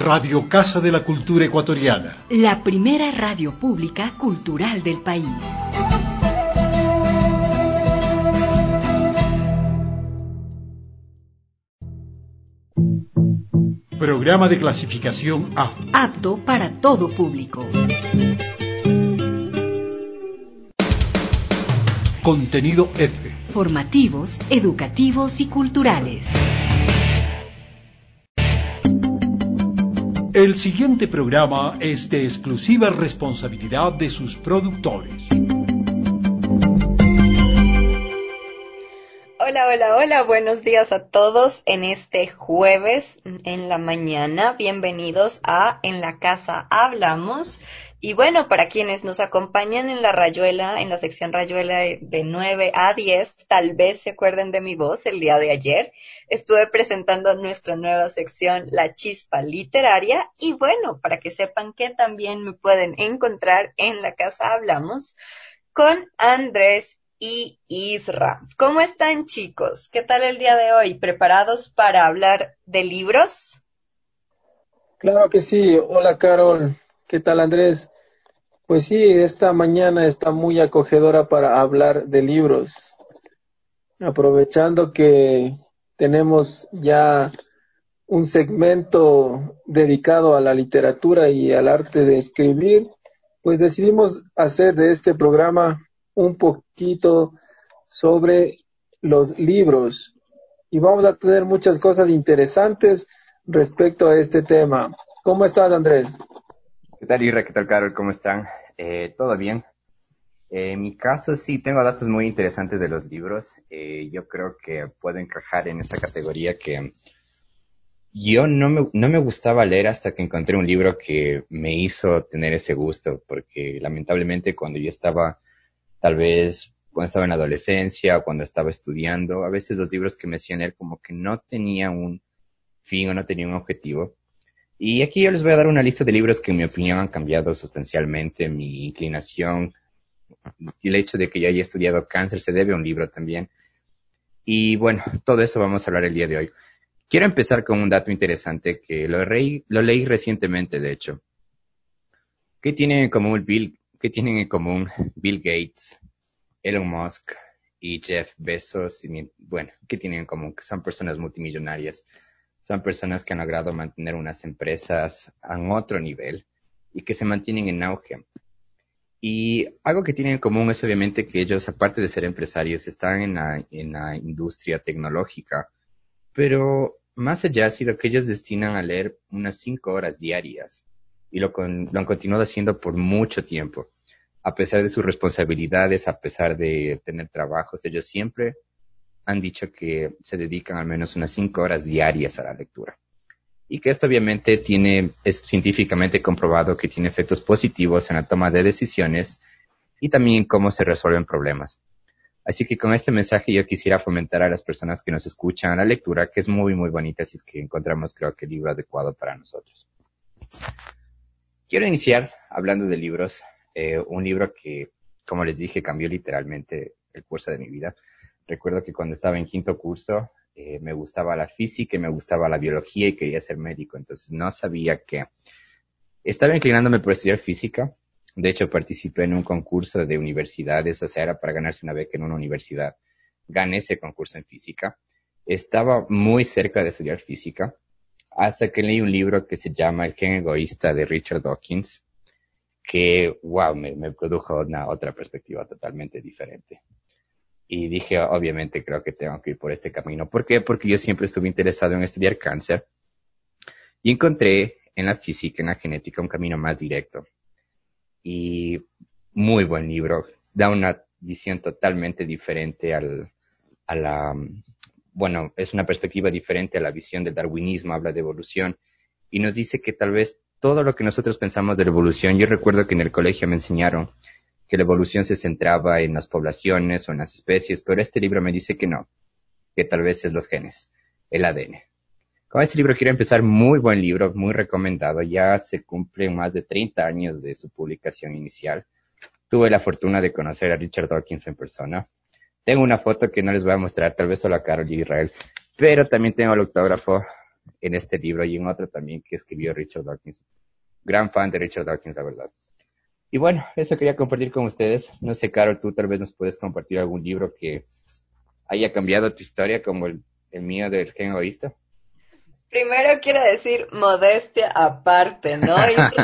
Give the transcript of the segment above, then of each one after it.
Radio Casa de la Cultura Ecuatoriana. La primera radio pública cultural del país. Programa de clasificación A. Apto para todo público. Contenido F. Formativos, educativos y culturales. El siguiente programa es de exclusiva responsabilidad de sus productores. Hola, buenos días a todos en este jueves en la mañana. Bienvenidos a En la Casa Hablamos. Y bueno, para quienes nos acompañan en la Rayuela, en la sección Rayuela de 9 a 10, tal vez se acuerden de mi voz el día de ayer. Estuve presentando nuestra nueva sección, La Chispa Literaria. Y bueno, para que sepan que también me pueden encontrar en la Casa Hablamos con Andrés y Isra. ¿Cómo están, chicos? ¿Qué tal el día de hoy? ¿Preparados para hablar de libros? Claro que sí. Hola, Carol. ¿Qué tal, Andrés? Pues sí, esta mañana está muy acogedora para hablar de libros. Aprovechando que tenemos ya un segmento dedicado a la literatura y al arte de escribir, pues decidimos hacer de este programa un poquito sobre los libros. Y vamos a tener muchas cosas interesantes respecto a este tema. ¿Cómo estás, Andrés? ¿Qué tal, Ira? ¿Qué tal, Carol? ¿Cómo están? ¿Todo bien? En mi caso, sí, tengo datos muy interesantes de los libros. Yo creo que puedo encajar en esa categoría que yo no me gustaba leer hasta que encontré un libro que me hizo tener ese gusto, porque lamentablemente cuando yo estaba, tal vez cuando estaba en la adolescencia o cuando estaba estudiando, a veces los libros que me hacían leer como que no tenían un fin o no tenían un objetivo. Y aquí yo les voy a dar una lista de libros que en mi opinión han cambiado sustancialmente mi inclinación. Y el hecho de que yo haya estudiado cáncer se debe a un libro también. Y bueno, todo eso vamos a hablar el día de hoy. Quiero empezar con un dato interesante que lo leí recientemente, de hecho. ¿Qué tienen en común Bill Gates, Elon Musk y Jeff Bezos? Bueno, ¿qué tienen en común? Que son personas multimillonarias. Son personas que han logrado mantener unas empresas a otro nivel y que se mantienen en auge. Y algo que tienen en común es obviamente que ellos, aparte de ser empresarios, están en la industria tecnológica. Pero más allá ha sido que ellos destinan a leer unas 5 horas diarias y lo han continuado haciendo por mucho tiempo. A pesar de sus responsabilidades, a pesar de tener trabajos, ellos siempre han dicho que se dedican al menos unas 5 horas diarias a la lectura. Y que esto obviamente es científicamente comprobado que tiene efectos positivos en la toma de decisiones y también en cómo se resuelven problemas. Así que con este mensaje yo quisiera fomentar a las personas que nos escuchan la lectura, que es muy, muy bonita, así es que encontramos, creo que el libro adecuado para nosotros. Quiero iniciar hablando de libros, un libro que, como les dije, cambió literalmente el curso de mi vida. Recuerdo que cuando estaba en quinto curso me gustaba la física y me gustaba la biología y quería ser médico, entonces no sabía qué. Estaba inclinándome por estudiar física. De hecho, participé en un concurso de universidades, o sea, era para ganarse una beca en una universidad. Gané ese concurso en física. Estaba muy cerca de estudiar física, hasta que leí un libro que se llama El gen egoísta de Richard Dawkins, que, wow, me produjo otra perspectiva totalmente diferente. Y dije, obviamente, creo que tengo que ir por este camino. ¿Por qué? Porque yo siempre estuve interesado en estudiar cáncer y encontré en la física, en la genética, un camino más directo. Y muy buen libro. Da una visión totalmente diferente bueno, es una perspectiva diferente a la visión del darwinismo, habla de evolución y nos dice que tal vez todo lo que nosotros pensamos de la evolución, yo recuerdo que en el colegio me enseñaron que la evolución se centraba en las poblaciones o en las especies, pero este libro me dice que no, que tal vez es los genes, el ADN. Con este libro quiero empezar, muy buen libro, muy recomendado, ya se cumplen más de 30 años de su publicación inicial. Tuve la fortuna de conocer a Richard Dawkins en persona. Tengo una foto que no les voy a mostrar, tal vez solo a Carol y Israel, pero también tengo el autógrafo en este libro y en otro también que escribió Richard Dawkins. Gran fan de Richard Dawkins, la verdad. Y bueno, eso quería compartir con ustedes. No sé, Carol, tú tal vez nos puedes compartir algún libro que haya cambiado tu historia como el mío del gen egoísta. Primero quiero decir modestia aparte, ¿no?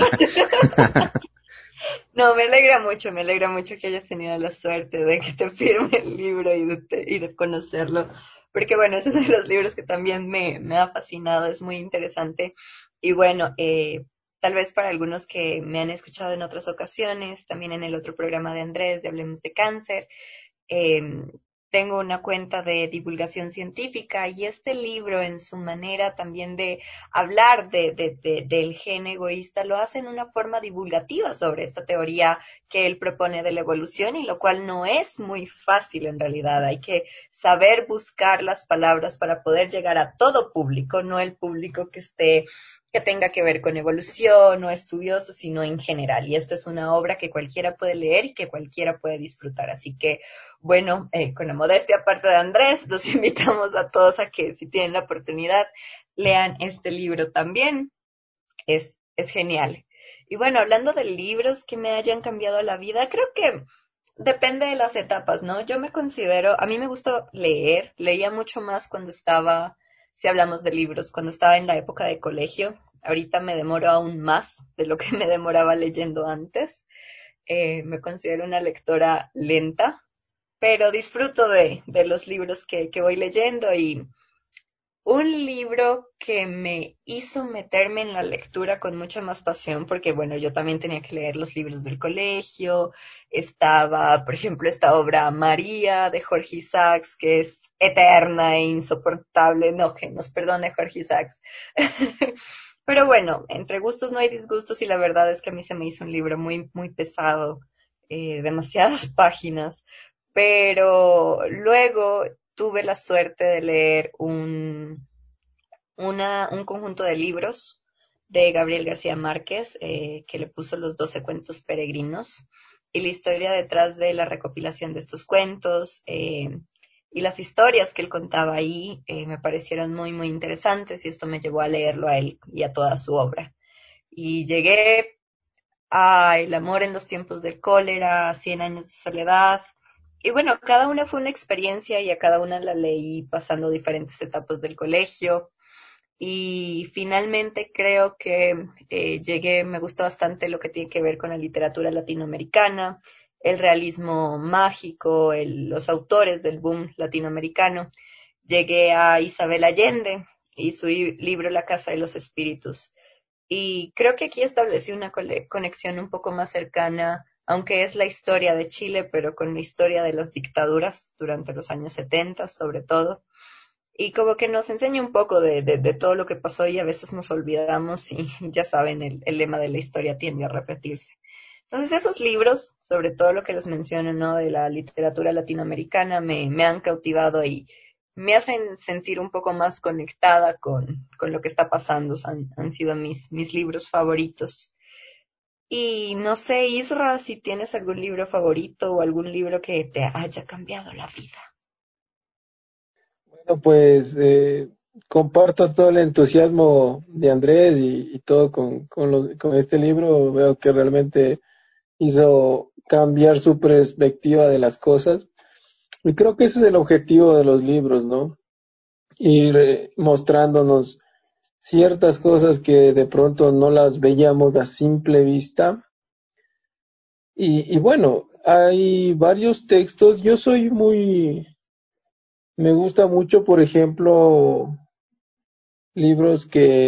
No, me alegra mucho que hayas tenido la suerte de que te firme el libro y de conocerlo, porque bueno, es uno de los libros que también me ha fascinado, es muy interesante. Y bueno, tal vez para algunos que me han escuchado en otras ocasiones, también en el otro programa de Andrés, de Hablemos de Cáncer, eh, tengo una cuenta de divulgación científica y este libro en su manera también de hablar del gen egoísta lo hace en una forma divulgativa sobre esta teoría que él propone de la evolución y lo cual no es muy fácil en realidad. Hay que saber buscar las palabras para poder llegar a todo público, no el público que tenga que ver con evolución o estudioso, sino en general. Y esta es una obra que cualquiera puede leer y que cualquiera puede disfrutar. Así que bueno, con la modestia aparte de Andrés, los invitamos a todos a que si tienen la oportunidad lean este libro también. Es genial. Y bueno, hablando de libros que me hayan cambiado la vida, creo que depende de las etapas, ¿no? Yo me considero, a mí me gusta leer, leía mucho más cuando estaba, si hablamos de libros, cuando estaba en la época de colegio. Ahorita me demoro aún más de lo que me demoraba leyendo antes. Me considero una lectora lenta, pero disfruto de los libros que voy leyendo y un libro que me hizo meterme en la lectura con mucha más pasión, porque bueno, yo también tenía que leer los libros del colegio, estaba, por ejemplo, esta obra María de Jorge Isaacs, que es eterna e insoportable, no, que nos perdone Jorge Isaacs. Pero bueno, entre gustos no hay disgustos y la verdad es que a mí se me hizo un libro muy, muy pesado, demasiadas páginas, pero luego tuve la suerte de leer un conjunto de libros de Gabriel García Márquez, que le puso los 12 cuentos peregrinos, y la historia detrás de la recopilación de estos cuentos, y las historias que él contaba ahí, me parecieron muy, muy interesantes, y esto me llevó a leerlo a él y a toda su obra. Y llegué a El amor en los tiempos del cólera, Cien años de soledad. Y bueno, cada una fue una experiencia y a cada una la leí pasando diferentes etapas del colegio. Y finalmente creo que llegué, me gusta bastante lo que tiene que ver con la literatura latinoamericana, el realismo mágico, los autores del boom latinoamericano. Llegué a Isabel Allende y su libro La Casa de los Espíritus. Y creo que aquí establecí una conexión un poco más cercana, aunque es la historia de Chile, pero con la historia de las dictaduras durante los años 70, sobre todo. Y como que nos enseña un poco de todo lo que pasó y a veces nos olvidamos y ya saben, el lema de la historia tiende a repetirse. Entonces esos libros, sobre todo lo que les menciono, ¿no? De la literatura latinoamericana, me han cautivado y me hacen sentir un poco más conectada con lo que está pasando. Han sido mis libros favoritos. Y no sé, Isra, si tienes algún libro favorito o algún libro que te haya cambiado la vida. Bueno, pues comparto todo el entusiasmo de Andrés y todo con este libro. Veo que realmente hizo cambiar su perspectiva de las cosas. Y creo que ese es el objetivo de los libros, ¿no? Ir mostrándonos ciertas cosas que de pronto no las veíamos a simple vista. Y bueno, hay varios textos. Me gusta mucho, por ejemplo, libros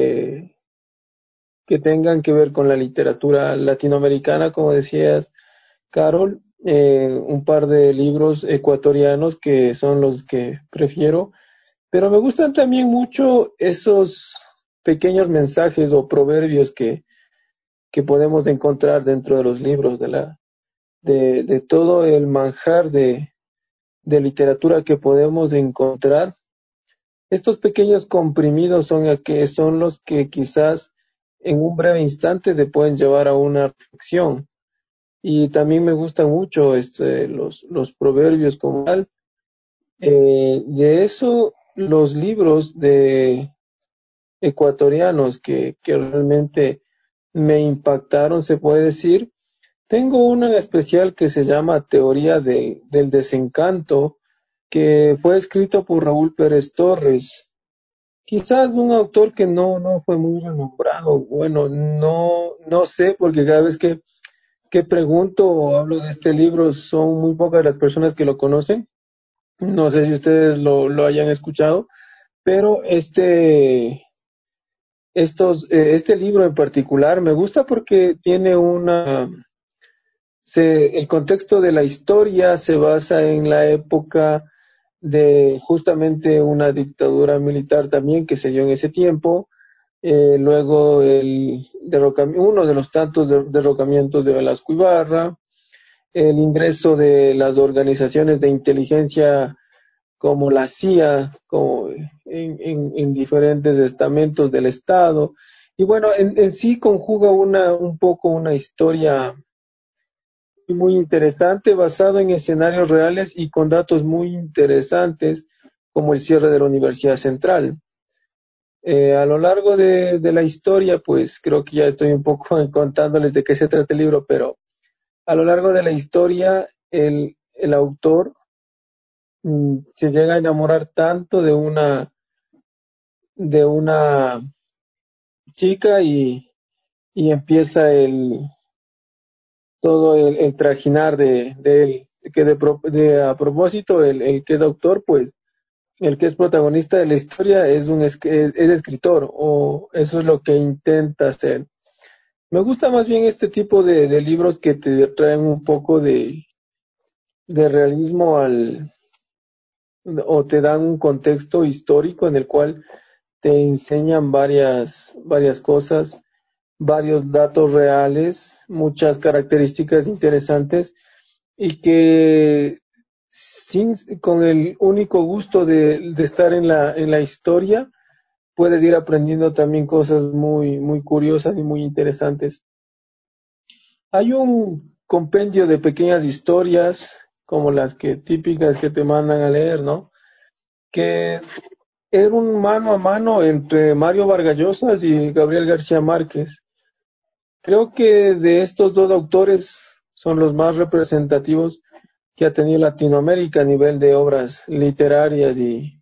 que tengan que ver con la literatura latinoamericana, como decías, Carol, un par de libros ecuatorianos que son los que prefiero, pero me gustan también mucho esos pequeños mensajes o proverbios que podemos encontrar dentro de los libros de todo el manjar de literatura que podemos encontrar. Estos pequeños comprimidos son los que quizás en un breve instante te pueden llevar a una reflexión. Y también me gustan mucho los proverbios como tal. De eso, los libros ecuatorianos que realmente me impactaron, se puede decir. Tengo uno en especial que se llama Teoría del Desencanto, que fue escrito por Raúl Pérez Torres. Quizás un autor que no fue muy renombrado. Bueno, no sé, porque cada vez que pregunto o hablo de este libro son muy pocas las personas que lo conocen. No sé si ustedes lo hayan escuchado, pero este libro en particular me gusta porque tiene el contexto de la historia se basa en la época de justamente una dictadura militar también que se dio en ese tiempo. Luego uno de los tantos derrocamientos de Velasco Ibarra, el ingreso de las organizaciones de inteligencia como la CIA, como en diferentes estamentos del Estado. Y bueno, en sí conjuga un poco una historia muy interesante, basado en escenarios reales y con datos muy interesantes, como el cierre de la Universidad Central. A lo largo de la historia, pues creo que ya estoy un poco contándoles de qué se trata el libro, pero a lo largo de la historia, el autor se llega a enamorar tanto de una chica y empieza todo el trajinar de él, que a propósito, el que es autor, pues el que es protagonista de la historia es escritor, o eso es lo que intenta hacer. Me gusta más bien este tipo de libros que te traen un poco de realismo o te dan un contexto histórico en el cual te enseñan varias cosas, varios datos reales, muchas características interesantes y que con el único gusto de estar en la historia, puedes ir aprendiendo también cosas muy curiosas y muy interesantes. Hay un compendio de pequeñas historias, como las típicas que te mandan a leer, ¿no? Que era un mano a mano entre Mario Vargas Llosa y Gabriel García Márquez. Creo que de estos dos autores son los más representativos que ha tenido Latinoamérica a nivel de obras literarias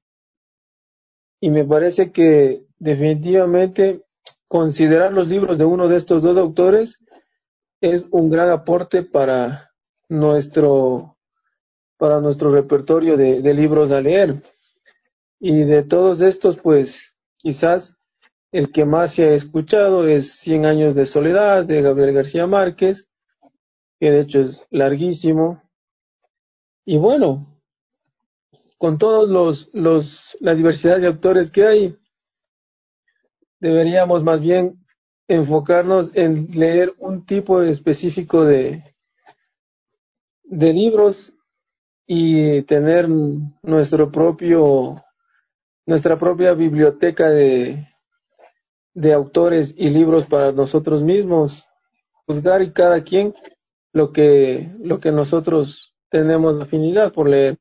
y me parece que definitivamente considerar los libros de uno de estos dos autores es un gran aporte nuestro, para nuestro repertorio de libros a leer. Y de todos estos, pues quizás el que más se ha escuchado es Cien años de soledad de Gabriel García Márquez, que de hecho es larguísimo. Y bueno, con todos la diversidad de autores que hay, deberíamos más bien enfocarnos en leer un tipo específico de libros y tener nuestra propia biblioteca de autores y libros para nosotros mismos, juzgar y cada quien lo que nosotros tenemos afinidad por leer.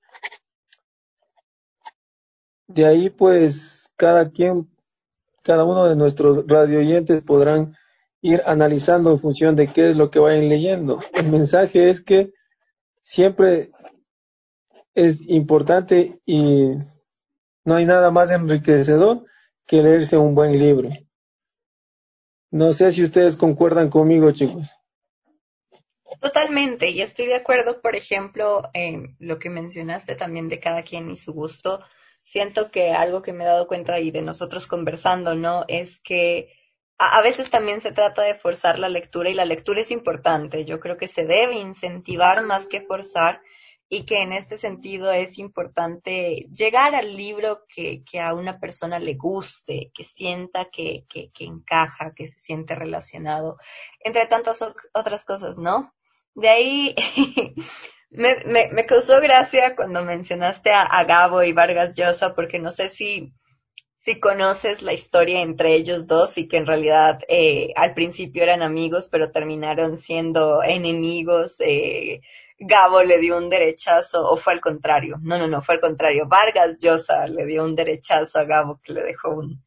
De ahí pues cada uno de nuestros radioyentes podrán ir analizando en función de qué es lo que vayan leyendo. El mensaje es que siempre es importante y no hay nada más enriquecedor que leerse un buen libro. No sé si ustedes concuerdan conmigo, chicos. Totalmente, y estoy de acuerdo, por ejemplo, en lo que mencionaste también de cada quien y su gusto. Siento que algo que me he dado cuenta y de nosotros conversando, ¿no? Es que a veces también se trata de forzar la lectura y la lectura es importante. Yo creo que se debe incentivar más que forzar y que en este sentido es importante llegar al libro que a una persona le guste, que sienta que encaja, que se siente relacionado, entre tantas otras cosas, ¿no? De ahí me causó gracia cuando mencionaste a Gabo y Vargas Llosa, porque no sé si conoces la historia entre ellos dos y que en realidad al principio eran amigos, pero terminaron siendo enemigos. Gabo le dio un derechazo, o fue al contrario. No, fue al contrario. Vargas Llosa le dio un derechazo a Gabo que le dejó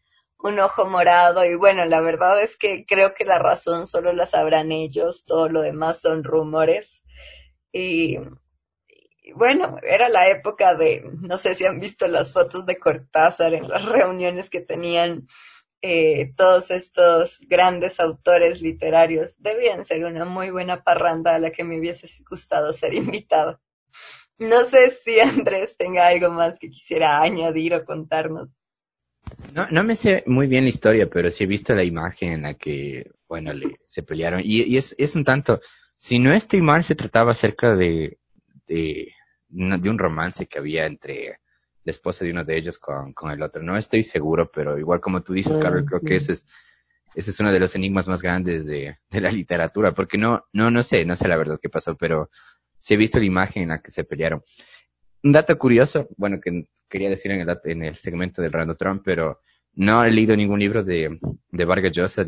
un ojo morado y bueno, la verdad es que creo que la razón solo la sabrán ellos, todo lo demás son rumores. Y, y bueno, era la época de, no sé si han visto las fotos de Cortázar en las reuniones que tenían todos estos grandes autores literarios. Debían ser una muy buena parranda a la que me hubiese gustado ser invitado. No sé si Andrés tenga algo más que quisiera añadir o contarnos. No, no me sé muy bien la historia, pero sí he visto la imagen en la que, bueno, se pelearon. Y es un tanto, si no estoy mal, se trataba acerca de, de un romance que había entre la esposa de uno de ellos con el otro. No estoy seguro, pero igual como tú dices, Carol, creo que Sí. ese es uno de los enigmas más grandes de la literatura, porque no sé la verdad qué pasó, pero sí he visto la imagen en la que se pelearon. Un dato curioso, bueno, que quería decir en el segmento del Rando Trump, pero no he leído ningún libro de Vargas Llosa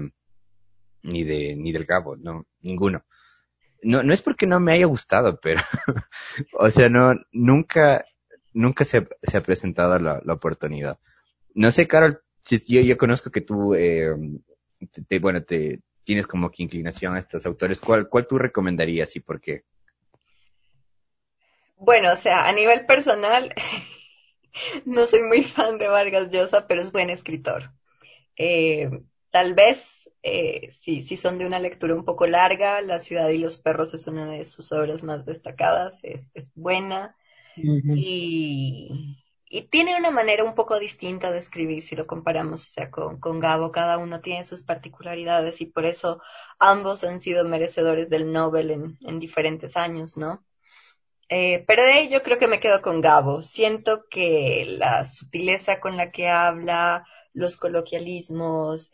ni del Gabo, no, ninguno. No, no es porque no me haya gustado, pero, o sea, no, nunca se ha presentado la oportunidad. No sé, Carol, yo conozco que tú, bueno, te tienes como que inclinación a estos autores. ¿Cuál tú recomendarías y por qué? Bueno, o sea, a nivel personal, no soy muy fan de Vargas Llosa, pero es buen escritor. Eh, Tal vez, si son de una lectura un poco larga, La ciudad y los perros es una de sus obras más destacadas, es buena Ujú. y tiene una manera un poco distinta de escribir si lo comparamos, o sea, con Gabo, cada uno tiene sus particularidades y por eso ambos han sido merecedores del Nobel en diferentes años, ¿no? Pero de ahí yo creo que me quedo con Gabo. Siento que la sutileza con la que habla, los coloquialismos,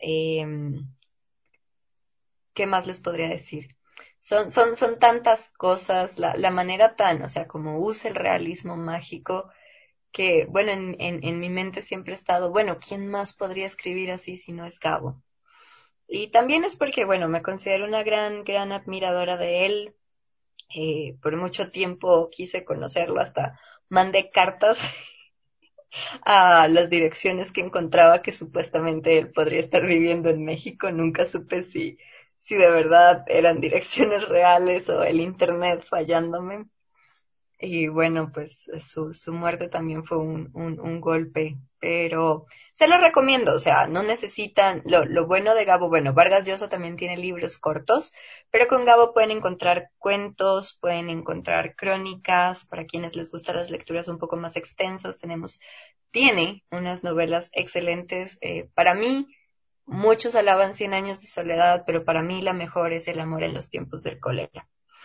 ¿qué más les podría decir? Son tantas cosas, la manera tan, o sea, como usa el realismo mágico, que, bueno, en mi mente siempre ha estado, bueno, ¿quién más podría escribir así si no es Gabo? Y también es porque, bueno, me considero una gran admiradora de él. Por mucho tiempo quise conocerlo, hasta mandé cartas a las direcciones que encontraba que supuestamente él podría estar viviendo en México. Nunca supe si de verdad eran direcciones reales o el internet fallándome. Y bueno, pues su muerte también fue un golpe, pero se lo recomiendo, o sea, no necesitan, lo bueno de Gabo, bueno, Vargas Llosa también tiene libros cortos, pero con Gabo pueden encontrar cuentos, pueden encontrar crónicas, para quienes les gustan las lecturas un poco más extensas, tiene unas novelas excelentes, para mí, muchos alaban Cien años de soledad, pero para mí la mejor es El amor en los tiempos del cólera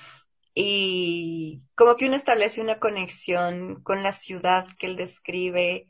y como que uno establece una conexión con la ciudad que él describe,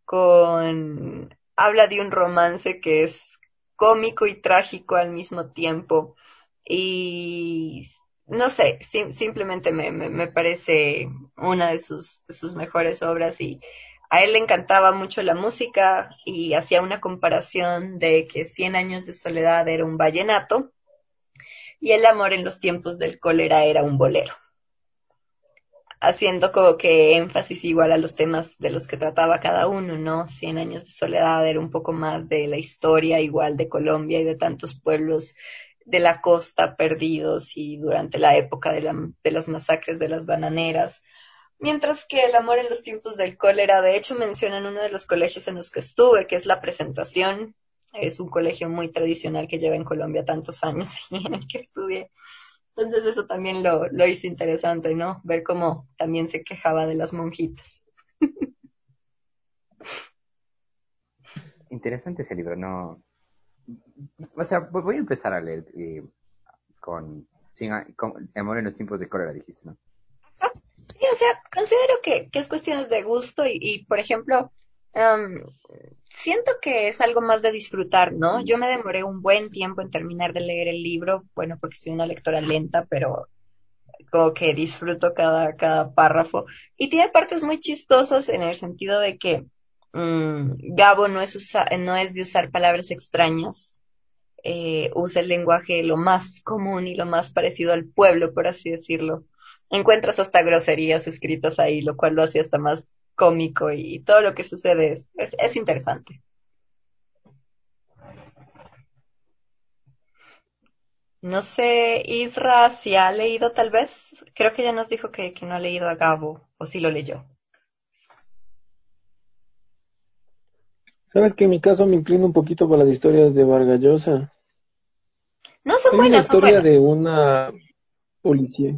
habla de un romance que es cómico y trágico al mismo tiempo y no sé, simplemente me parece una de sus mejores obras y a él le encantaba mucho la música y hacía una comparación de que Cien años de soledad era un vallenato y el amor en los tiempos del cólera era un bolero, haciendo como que énfasis igual a los temas de los que trataba cada uno, ¿no? Cien años de soledad era un poco más de la historia igual de Colombia y de tantos pueblos de la costa perdidos y durante la época de las masacres de las bananeras. Mientras que el amor en los tiempos del cólera, de hecho mencionan uno de los colegios en los que estuve, que es La Presentación. Es un colegio muy tradicional que lleva en Colombia tantos años y en el que estudié. Entonces eso también lo hizo interesante, ¿no? Ver cómo también se quejaba de las monjitas. Interesante ese libro, no, o sea, voy a empezar a leer con Amor en los tiempos de cólera, dijiste, ¿no? Sí, o sea, considero que es cuestiones de gusto por ejemplo, em, siento que es algo más de disfrutar, ¿no? Yo me demoré un buen tiempo en terminar de leer el libro, bueno, porque soy una lectora lenta, pero como que disfruto cada párrafo. Y tiene partes muy chistosas en el sentido de que Gabo no es de usar palabras extrañas, usa el lenguaje lo más común y lo más parecido al pueblo, por así decirlo. Encuentras hasta groserías escritas ahí, lo cual lo hace hasta más cómico y todo lo que sucede es interesante. No sé, Isra, si ha leído tal vez. Creo que ya nos dijo que no ha leído a Gabo, o si lo leyó. Sabes que en mi caso me inclino un poquito por las historias de Vargas Llosa. No, son Hay una buenas, son historia buenas. de una policía.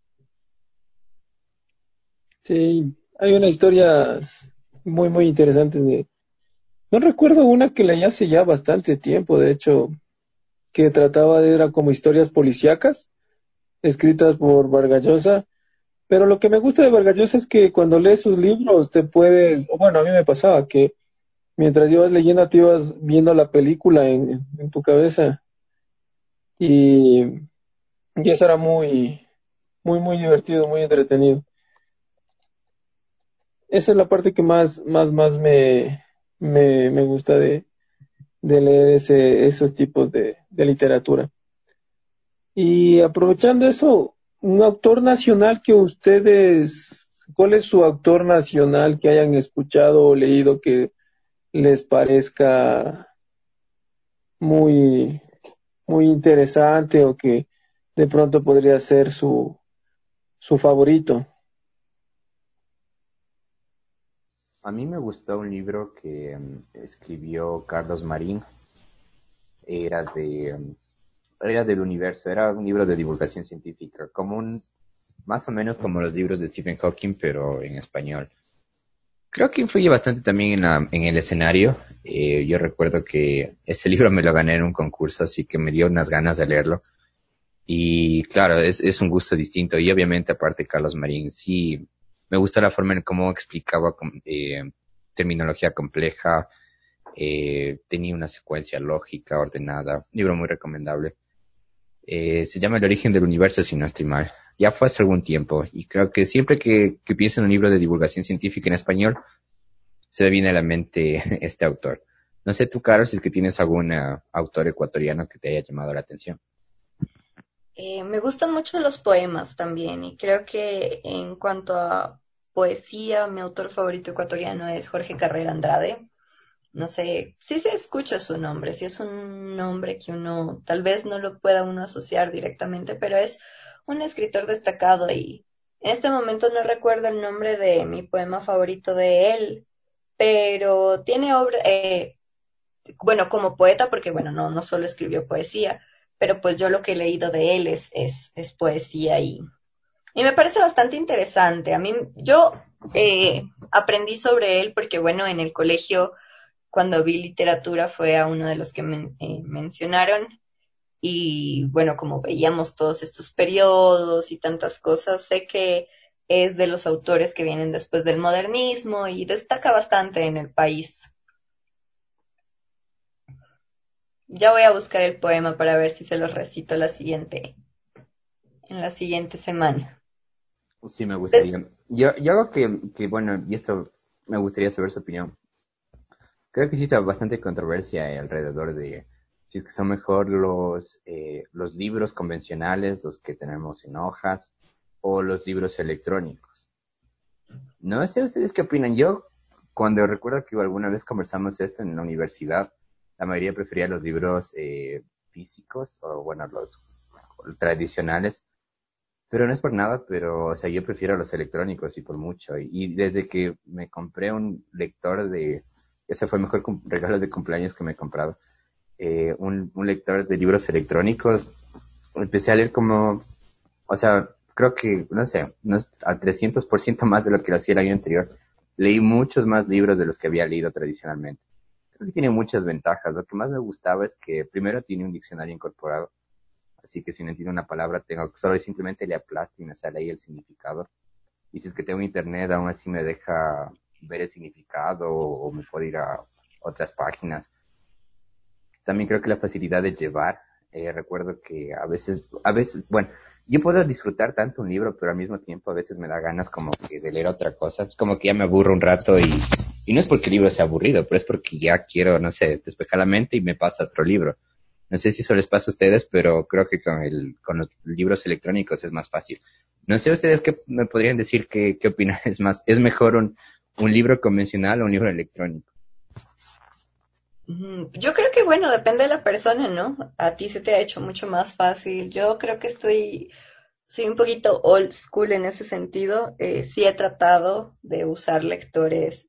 Sí, hay unas historias muy, muy interesantes de... No recuerdo una que leí hace ya bastante tiempo, de hecho, que trataba de, era como historias policíacas, escritas por Vargas Llosa, pero lo que me gusta de Vargas Llosa es que cuando lees sus libros te puedes, o bueno, a mí me pasaba que mientras ibas leyendo te ibas viendo la película en tu cabeza y, y eso era muy, muy, muy divertido, muy entretenido. Esa es la parte que más me gusta de leer esos tipos de literatura. Y aprovechando eso, un autor nacional que ustedes, ¿cuál es su autor nacional que hayan escuchado o leído que les parezca muy, muy interesante o que de pronto podría ser su favorito? A mí me gustó un libro que escribió Carlos Marín, era de, era del universo, era un libro de divulgación científica, más o menos como los libros de Stephen Hawking, pero en español. Creo que influye bastante también en el escenario. Yo recuerdo que ese libro me lo gané en un concurso, así que me dio unas ganas de leerlo. Y claro, es un gusto distinto. Y obviamente, aparte, Carlos Marín, sí, me gusta la forma en cómo explicaba terminología compleja, tenía una secuencia lógica, ordenada. Libro muy recomendable. Se llama El origen del universo, si no estoy mal. Ya fue hace algún tiempo. Y creo que siempre que pienso en un libro de divulgación científica en español, se me viene a la mente este autor. No sé tú, Carlos, si es que tienes algún autor ecuatoriano que te haya llamado la atención. Me gustan mucho los poemas también y creo que en cuanto a poesía, mi autor favorito ecuatoriano es Jorge Carrera Andrade. No sé si se escucha su nombre, si es un nombre que uno tal vez no lo pueda uno asociar directamente, pero es un escritor destacado y en este momento no recuerdo el nombre de mi poema favorito de él, pero tiene obra, bueno, como poeta, porque bueno, no solo escribió poesía, pero pues yo lo que he leído de él es poesía y me parece bastante interesante. A mí, yo aprendí sobre él porque bueno, en el colegio, cuando vi literatura, fue a uno de los que mencionaron y bueno, como veíamos todos estos periodos y tantas cosas, sé que es de los autores que vienen después del modernismo y destaca bastante en el país. Ya voy a buscar el poema para ver si se lo recito en la siguiente semana. Sí, me De- gustaría. Yo algo bueno, y esto me gustaría saber su opinión. Creo que existe bastante controversia alrededor de si es que son mejor los libros convencionales, los que tenemos en hojas, o los libros electrónicos. No sé ustedes qué opinan. Yo, cuando recuerdo que alguna vez conversamos esto en la universidad, la mayoría prefería los libros físicos, o bueno, los tradicionales. Pero no es por nada, pero, o sea, yo prefiero los electrónicos y por mucho. Y desde que me compré un lector ese fue el mejor regalo de cumpleaños que me he comprado, un lector de libros electrónicos, empecé a leer como, o sea, creo que, no sé, no es al 300% más de lo que lo hacía el año anterior. Leí muchos más libros de los que había leído tradicionalmente. Creo que tiene muchas ventajas. Lo que más me gustaba es que primero tiene un diccionario incorporado. Así que si no entiendo una palabra, tengo solo simplemente le aplasto y me sale ahí el significado. Y si es que tengo internet, aún así me deja ver el significado o me puedo ir a otras páginas. También creo que la facilidad de llevar. Recuerdo que a veces, bueno, yo puedo disfrutar tanto un libro, pero al mismo tiempo a veces me da ganas como que de leer otra cosa. Es como que ya me aburro un rato y no es porque el libro sea aburrido, pero es porque ya quiero, no sé, despejar la mente y me pasa otro libro. No sé si eso les pasa a ustedes, pero creo que con los libros electrónicos es más fácil. No sé ustedes qué me podrían decir qué opinan. Es mejor un libro convencional o un libro electrónico? Yo creo que, bueno, depende de la persona, ¿no? A ti se te ha hecho mucho más fácil. Yo creo que soy un poquito old school en ese sentido. Sí he tratado de usar lectores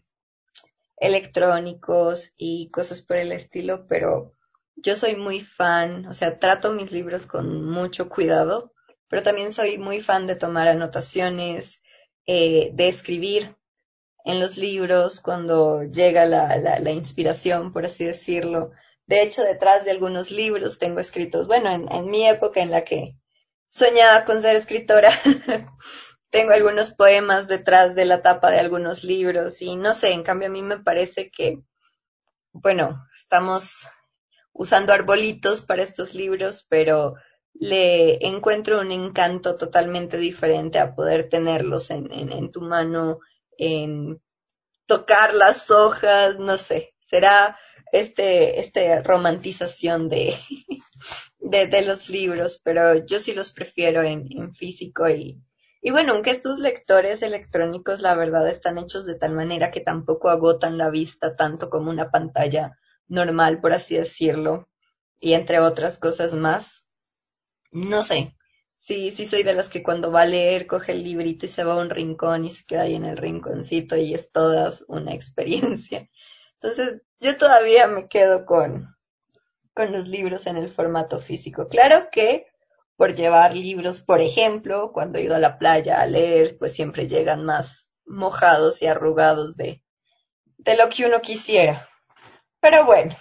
electrónicos y cosas por el estilo, pero yo soy muy fan, o sea, trato mis libros con mucho cuidado, pero también soy muy fan de tomar anotaciones, de escribir en los libros cuando llega la inspiración, por así decirlo. De hecho, detrás de algunos libros tengo escritos, bueno, en mi época en la que soñaba con ser escritora, tengo algunos poemas detrás de la tapa de algunos libros y no sé, en cambio a mí me parece que, bueno, estamos usando arbolitos para estos libros, pero le encuentro un encanto totalmente diferente a poder tenerlos en tu mano, en tocar las hojas, no sé, será este romantización de los libros, pero yo sí los prefiero en físico y bueno, aunque estos lectores electrónicos la verdad están hechos de tal manera que tampoco agotan la vista tanto como una pantalla normal, por así decirlo, y entre otras cosas más, no sé. Sí, sí soy de las que cuando va a leer coge el librito y se va a un rincón y se queda ahí en el rinconcito y es toda una experiencia. Entonces, yo todavía me quedo con los libros en el formato físico. Claro que por llevar libros, por ejemplo, cuando he ido a la playa a leer, pues siempre llegan más mojados y arrugados de lo que uno quisiera. Pero bueno,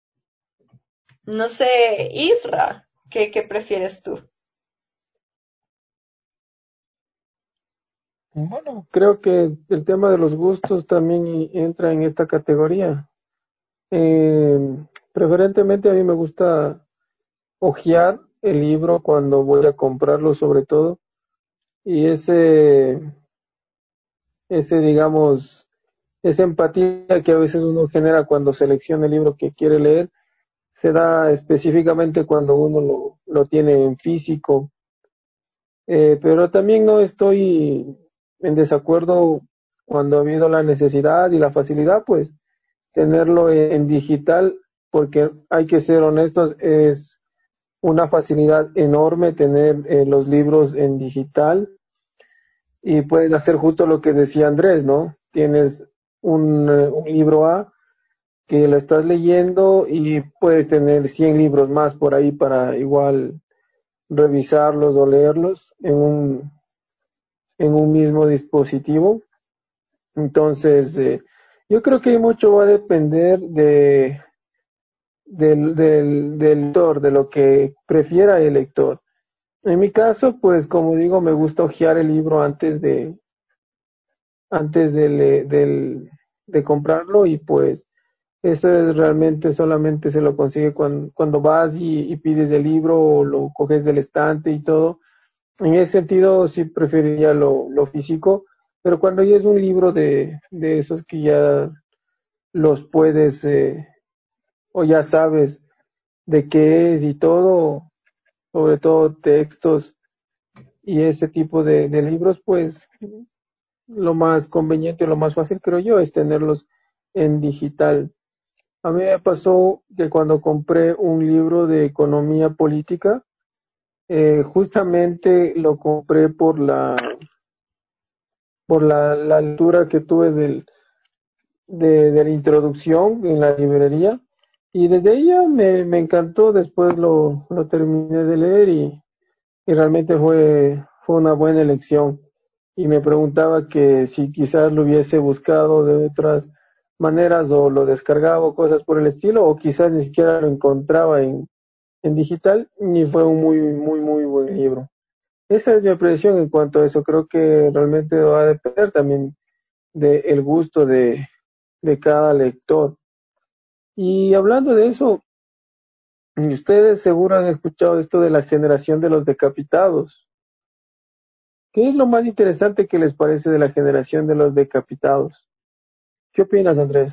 no sé, Isra, ¿qué prefieres tú? Bueno, creo que el tema de los gustos también entra en esta categoría. Eh, Preferentemente a mí me gusta hojear el libro cuando voy a comprarlo sobre todo y digamos, esa empatía que a veces uno genera cuando selecciona el libro que quiere leer, se da específicamente cuando uno lo tiene en físico. Pero también no estoy en desacuerdo cuando ha habido la necesidad y la facilidad, pues tenerlo en digital, porque hay que ser honestos, es una facilidad enorme tener los libros en digital y puedes hacer justo lo que decía Andrés, ¿no? Tienes un libro A que lo estás leyendo y puedes tener 100 libros más por ahí para igual revisarlos o leerlos en un mismo dispositivo. Entonces, yo creo que mucho va a depender del lector, de lo que prefiera el lector. En mi caso, pues como digo, me gusta hojear el libro antes de comprarlo y pues eso es realmente solamente se lo consigue cuando vas y pides el libro o lo coges del estante y todo. En ese sentido sí preferiría lo físico, pero cuando ya es un libro de esos que ya los puedes o ya sabes de qué es y todo, sobre todo textos y ese tipo de libros, pues lo más conveniente, lo más fácil creo yo es tenerlos en digital. A mí me pasó que cuando compré un libro de economía política, justamente lo compré por la altura que tuve de la introducción en la librería y desde ahí ya me encantó, después lo terminé de leer y realmente fue una buena elección. Y me preguntaba que si quizás lo hubiese buscado de otras maneras o lo descargaba o cosas por el estilo, o quizás ni siquiera lo encontraba en digital, y fue un muy, muy, muy buen libro. Esa es mi apreciación en cuanto a eso. Creo que realmente va a depender también del gusto de cada lector. Y hablando de eso, ustedes seguro han escuchado esto de la generación de los decapitados. ¿Qué es lo más interesante que les parece de la generación de los decapitados? ¿Qué opinas, Andrés?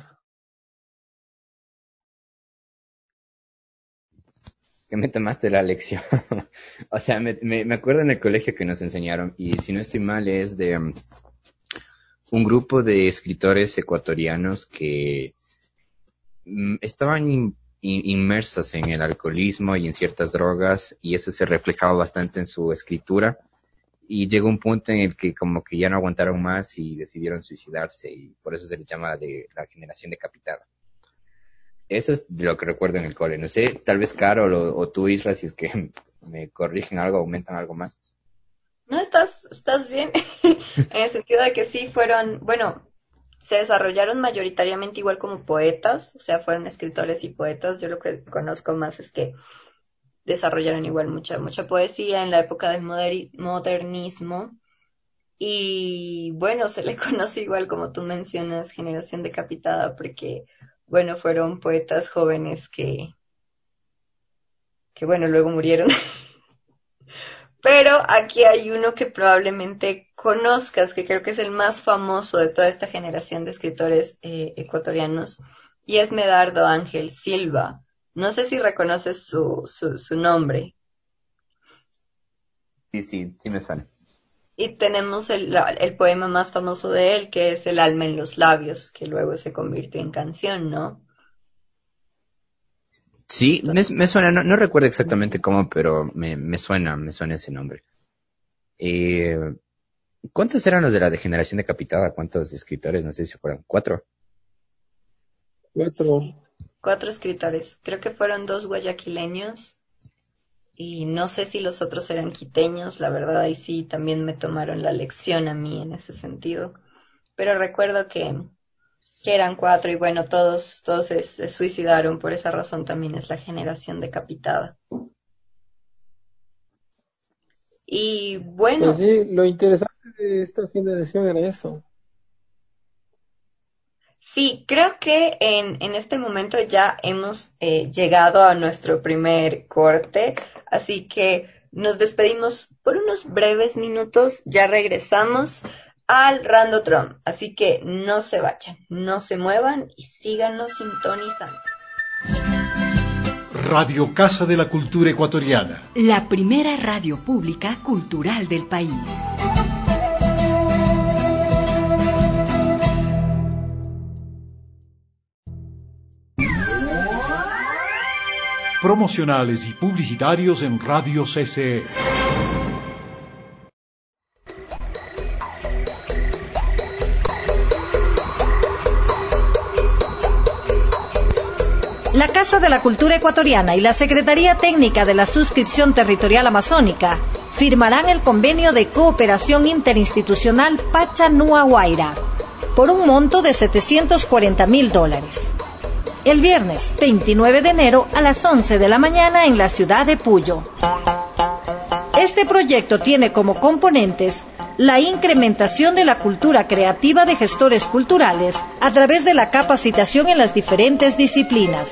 Que me tomaste la lección. O sea, me acuerdo en el colegio que nos enseñaron, y si no estoy mal, es de un grupo de escritores ecuatorianos que estaban inmersas en el alcoholismo y en ciertas drogas, y eso se reflejaba bastante en su escritura. Y llegó un punto en el que como que ya no aguantaron más y decidieron suicidarse, y por eso se les llama de la generación decapitada. Eso es de lo que recuerdo en el cole. No sé, tal vez Carol o tú, Isra, si es que me corrigen algo, aumentan algo más. No, estás bien, en el sentido de que sí fueron, bueno, se desarrollaron mayoritariamente igual como poetas, o sea, fueron escritores y poetas. Yo lo que conozco más es que desarrollaron igual mucha poesía en la época del modernismo. Y bueno, se le conoce igual como tú mencionas, generación decapitada, porque bueno, fueron poetas jóvenes que bueno, luego murieron. Pero aquí hay uno que probablemente conozcas, que creo que es el más famoso de toda esta generación de escritores ecuatorianos, y es Medardo Ángel Silva. No sé si reconoces su nombre. Sí, sí, sí me suena. Y tenemos el poema más famoso de él, que es El alma en los labios, que luego se convirtió en canción, ¿no? Sí, Entonces, me suena, no recuerdo exactamente cómo, pero me suena ese nombre. Eh, ¿Cuántos eran los de la degeneración decapitada? ¿Cuántos escritores? No sé si fueron 4. 4. sí, 4 escritores. Creo que fueron 2 guayaquileños y no sé si los otros eran quiteños, la verdad, ahí sí también me tomaron la lección a mí en ese sentido. Pero recuerdo que eran 4 y bueno, todos se suicidaron, por esa razón también es la generación decapitada. Y Pues bueno, sí, lo interesante de esta generación era eso. sí, creo que en este momento ya hemos llegado a nuestro primer corte, así que nos despedimos por unos breves minutos, ya regresamos al Randotron, así que no se vayan, no se muevan y síganos sintonizando. Radio Casa de la Cultura Ecuatoriana. La primera radio pública cultural del país. Promocionales y publicitarios en Radio CCE. La Casa de la Cultura Ecuatoriana y la Secretaría Técnica de la Suscripción Territorial Amazónica firmarán el convenio de cooperación interinstitucional Pachanua Guaira por un monto de $740,000. El viernes 29 de enero a las 11 de la mañana en la ciudad de Puyo. Este proyecto tiene como componentes la incrementación de la cultura creativa de gestores culturales a través de la capacitación en las diferentes disciplinas,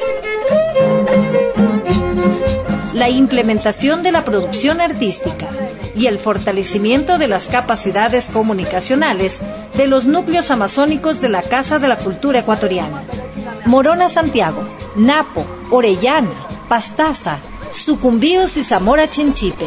la implementación de la producción artística y el fortalecimiento de las capacidades comunicacionales de los núcleos amazónicos de la Casa de la Cultura Ecuatoriana. Morona Santiago, Napo, Orellana, Pastaza, Sucumbíos y Zamora Chinchipe.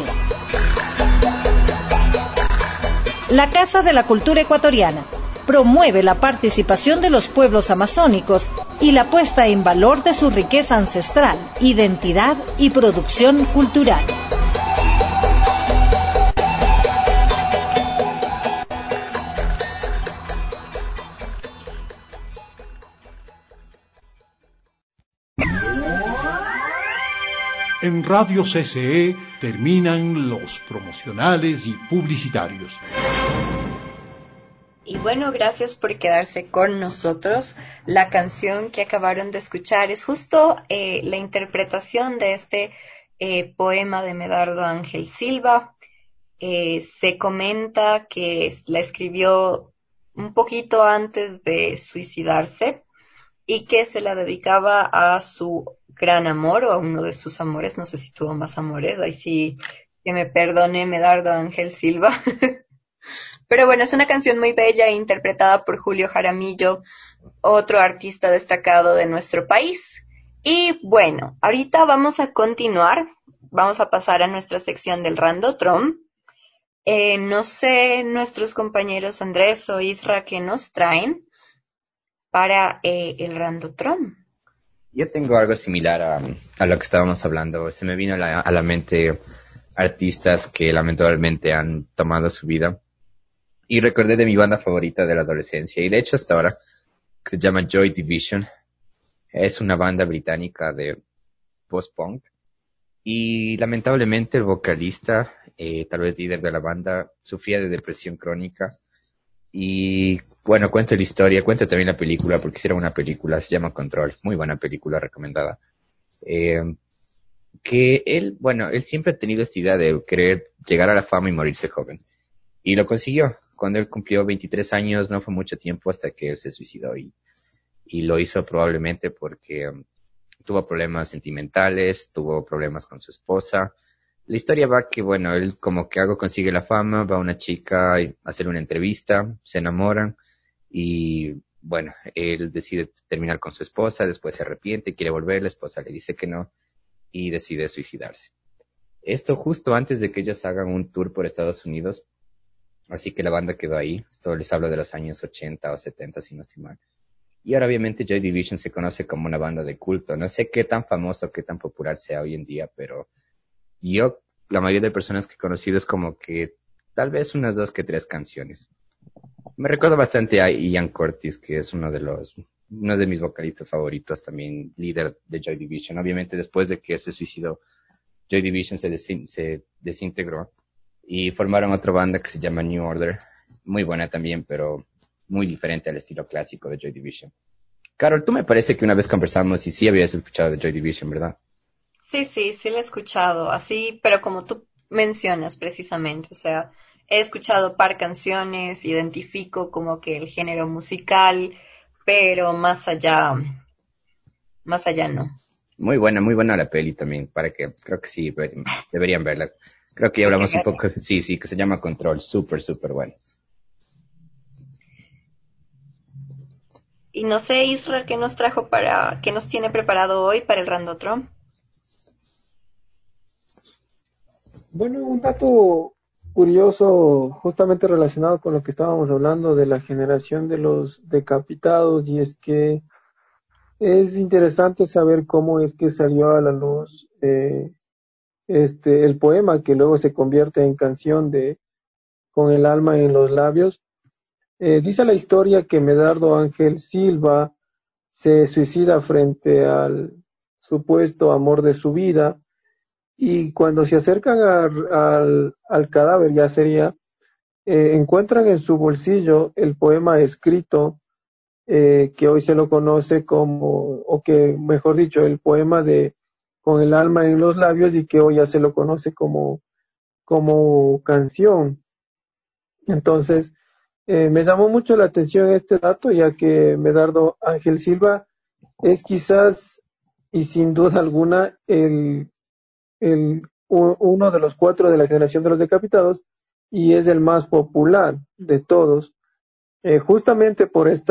La Casa de la Cultura Ecuatoriana promueve la participación de los pueblos amazónicos y la puesta en valor de su riqueza ancestral, identidad y producción cultural. En Radio CCE terminan los promocionales y publicitarios. Y bueno, gracias por quedarse con nosotros. La canción que acabaron de escuchar es justo la interpretación de este poema de Medardo Ángel Silva. Se comenta que la escribió un poquito antes de suicidarse y que se la dedicaba a su gran amor o a uno de sus amores. No sé si tuvo más amores, ahí sí que me perdone Medardo Ángel Silva. Pero bueno, es una canción muy bella interpretada por Julio Jaramillo, otro artista destacado de nuestro país. Y bueno, ahorita vamos a continuar, vamos a pasar a nuestra sección del Randotron. No sé, nuestros compañeros Andrés o Isra, ¿qué nos traen para el Randotron? Yo tengo algo similar a lo que estábamos hablando. Se me vino a la mente artistas que lamentablemente han tomado su vida. Y recordé de mi banda favorita de la adolescencia. Y de hecho hasta ahora, que se llama Joy Division. Es una banda británica de post-punk. Y lamentablemente el vocalista, tal vez líder de la banda, sufría de depresión crónica. Y bueno, cuento la historia, cuento también la película, porque hicieron una película, se llama Control, muy buena película, recomendada. Eh, que él siempre ha tenido esta idea de querer llegar a la fama y morirse joven. Y lo consiguió. Cuando él cumplió 23 años, no fue mucho tiempo hasta que él se suicidó. Y lo hizo probablemente porque tuvo problemas sentimentales, tuvo problemas con su esposa. La historia va que, bueno, él como que algo consigue la fama, va a una chica a hacer una entrevista, se enamoran y, bueno, él decide terminar con su esposa, después se arrepiente, quiere volver, la esposa le dice que no y decide suicidarse. Esto justo antes de que ellos hagan un tour por Estados Unidos, así que la banda quedó ahí. Esto les hablo de los años 80 o 70, si no estoy mal. Y ahora obviamente Joy Division se conoce como una banda de culto. No sé qué tan famoso, qué tan popular sea hoy en día, pero yo, la mayoría de personas que he conocido es como que tal vez unas 2 que 3 canciones. Me recuerda bastante a Ian Curtis, que es uno de mis vocalistas favoritos, también líder de Joy Division. Obviamente después de que se suicidó, Joy Division se desintegró y formaron otra banda que se llama New Order. Muy buena también, pero muy diferente al estilo clásico de Joy Division. Carol, tú me parece que una vez conversamos y sí habías escuchado de Joy Division, ¿verdad? Sí, sí, sí lo he escuchado, así, pero como tú mencionas precisamente, o sea, he escuchado par canciones, identifico como que el género musical, pero más allá no. Muy buena la peli también, para que, creo que sí, deberían verla. Creo que ya Hay que hablamos un verlo. poco, sí, sí, que se llama Control, súper, súper bueno. Y no sé, Israel, qué nos tiene preparado hoy para el Randotron. Bueno, un dato curioso justamente relacionado con lo que estábamos hablando de la generación de los decapitados, y es que es interesante saber cómo es que salió a la luz el poema que luego se convierte en canción de Con el alma en los labios. Dice la historia que Medardo Ángel Silva se suicida frente al supuesto amor de su vida, y cuando se acercan al cadáver, ya sería, encuentran en su bolsillo el poema escrito, que hoy se lo conoce como, o que mejor dicho, el poema de Con el alma en los labios, y que hoy ya se lo conoce como canción. Entonces, me llamó mucho la atención este dato, ya que Medardo Ángel Silva es quizás y sin duda alguna uno de los 4 de la generación de los decapitados, y es el más popular de todos, justamente